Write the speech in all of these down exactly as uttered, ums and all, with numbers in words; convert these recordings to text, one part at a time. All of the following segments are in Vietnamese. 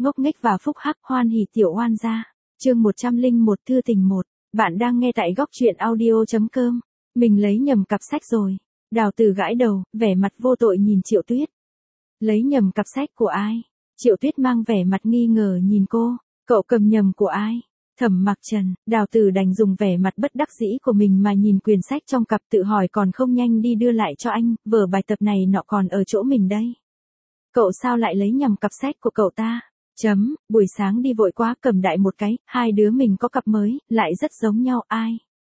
ngốc nghếch và phúc hắc hoan hỉ tiểu oan gia. Chương một trăm lẻ một thư tình một. Bạn đang nghe tại góc truyện audio chấm com. Mình lấy nhầm cặp sách rồi. Đào Từ gãi đầu, vẻ mặt vô tội nhìn Triệu Tuyết. Lấy nhầm cặp sách của ai? Triệu Tuyết mang vẻ mặt nghi ngờ nhìn cô. Cậu cầm nhầm của ai? Thẩm Mặc Trần. Đào Từ đành dùng vẻ mặt bất đắc dĩ của mình mà nhìn quyển sách trong cặp, tự hỏi còn không nhanh đi đưa lại cho anh, vở bài tập này nọ còn ở chỗ mình đây. Cậu sao lại lấy nhầm cặp sách của cậu ta? Chấm, buổi sáng đi vội quá cầm đại một cái, hai đứa mình có cặp mới, lại rất giống nhau ai?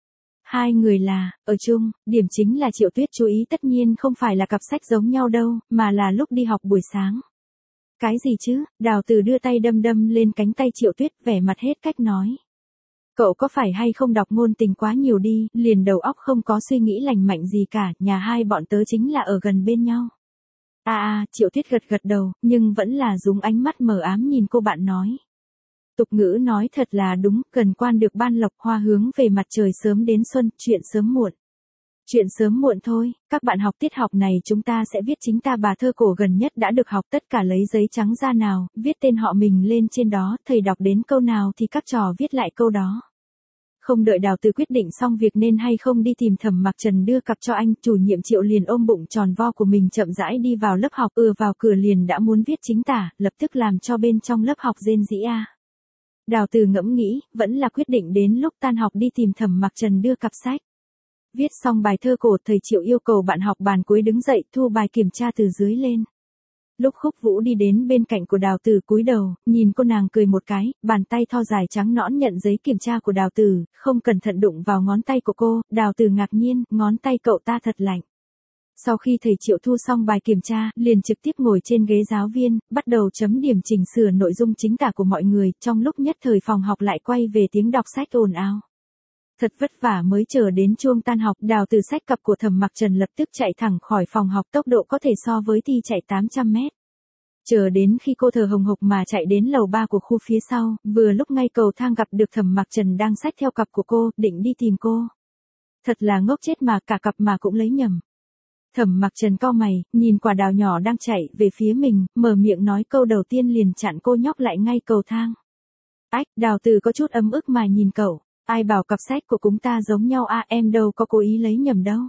Hai người là, ở chung, điểm chính là Triệu Tuyết chú ý tất nhiên không phải là cặp sách giống nhau đâu, mà là lúc đi học buổi sáng. Cái gì chứ? Đào Từ đưa tay đâm đâm lên cánh tay Triệu Tuyết, vẻ mặt hết cách nói. Cậu có phải hay không đọc ngôn tình quá nhiều đi, liền đầu óc không có suy nghĩ lành mạnh gì cả, nhà hai bọn tớ chính là ở gần bên nhau. À à, Triệu Tuyết gật gật đầu, nhưng vẫn là dùng ánh mắt mờ ám nhìn cô bạn nói. Tục ngữ nói thật là đúng, cần quan được ban lộc hoa hướng về mặt trời sớm đến xuân, chuyện sớm muộn. Chuyện sớm muộn thôi, các bạn học tiết học này chúng ta sẽ viết chính ta bà thơ cổ gần nhất đã được học, tất cả lấy giấy trắng ra nào, viết tên họ mình lên trên đó, thầy đọc đến câu nào thì các trò viết lại câu đó. Không đợi Đào Từ quyết định xong việc nên hay không đi tìm Thẩm Mặc Trần đưa cặp cho anh, chủ nhiệm Triệu liền ôm bụng tròn vo của mình chậm rãi đi vào lớp học, ừa vào cửa liền đã muốn viết chính tả, lập tức làm cho bên trong lớp học rên rỉ a. Đào Từ ngẫm nghĩ, vẫn là quyết định đến lúc tan học đi tìm Thẩm Mặc Trần đưa cặp sách. Viết xong bài thơ cổ, thầy Triệu yêu cầu bạn học bàn cuối đứng dậy thu bài kiểm tra từ dưới lên. Lúc Khúc Vũ đi đến bên cạnh của Đào Từ cúi đầu, nhìn cô nàng cười một cái, bàn tay thon dài trắng nõn nhận giấy kiểm tra của Đào Từ, không cẩn thận đụng vào ngón tay của cô, Đào Từ ngạc nhiên, ngón tay cậu ta thật lạnh. Sau khi thầy Triệu thu xong bài kiểm tra, liền trực tiếp ngồi trên ghế giáo viên, bắt đầu chấm điểm chỉnh sửa nội dung chính tả của mọi người, trong lúc nhất thời phòng học lại quay về tiếng đọc sách ồn ào. Thật vất vả mới chờ đến chuông tan học, Đào Từ xách cặp của Thẩm Mặc Trần lập tức chạy thẳng khỏi phòng học, tốc độ có thể so với Thi chạy tám trăm mét. Chờ đến khi cô thở hồng hộc mà chạy đến lầu ba của khu phía sau, vừa lúc ngay cầu thang gặp được Thẩm Mặc Trần đang xách theo cặp của cô, định đi tìm cô. Thật là ngốc chết mà, cả cặp mà cũng lấy nhầm. Thẩm Mặc Trần cau mày, nhìn quả đào nhỏ đang chạy về phía mình, mở miệng nói câu đầu tiên liền chặn cô nhóc lại ngay cầu thang. Ách, Đào Từ có chút ấm ức mà nhìn cậu. Ai bảo cặp sách của chúng ta giống nhau à, em đâu có cố ý lấy nhầm đâu.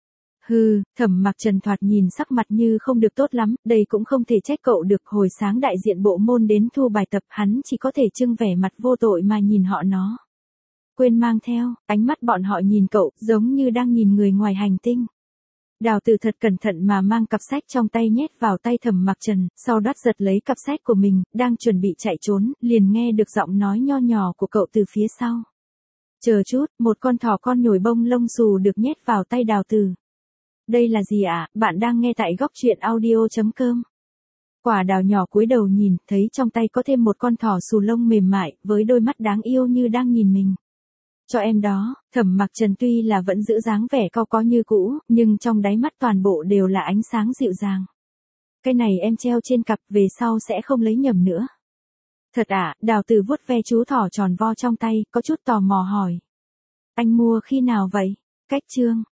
Hừ, Thẩm Mặc Trần thoạt nhìn sắc mặt như không được tốt lắm, đây cũng không thể trách cậu được, hồi sáng đại diện bộ môn đến thu bài tập, hắn chỉ có thể trưng vẻ mặt vô tội mà nhìn họ nó. Quên mang theo, ánh mắt bọn họ nhìn cậu, giống như đang nhìn người ngoài hành tinh. Đào Từ thật cẩn thận mà mang cặp sách trong tay nhét vào tay Thẩm Mặc Trần, sau đó giật lấy cặp sách của mình, đang chuẩn bị chạy trốn, liền nghe được giọng nói nho nhỏ của cậu từ phía sau. Chờ chút, một con thỏ con nhồi bông lông xù được nhét vào tay Đào Từ. Đây là gì ạ? À? Bạn đang nghe tại góc truyện audio chấm com. Quả đào nhỏ cúi đầu nhìn, thấy trong tay có thêm một con thỏ xù lông mềm mại, với đôi mắt đáng yêu như đang nhìn mình. Cho em đó, Thẩm Mặc Trần tuy là vẫn giữ dáng vẻ cau có như cũ, nhưng trong đáy mắt toàn bộ đều là ánh sáng dịu dàng. Cái này em treo trên cặp, về sau sẽ không lấy nhầm nữa. Thật ạ, à? Đào Từ vuốt ve chú thỏ tròn vo trong tay, có chút tò mò hỏi. Anh mua khi nào vậy? Cách chương.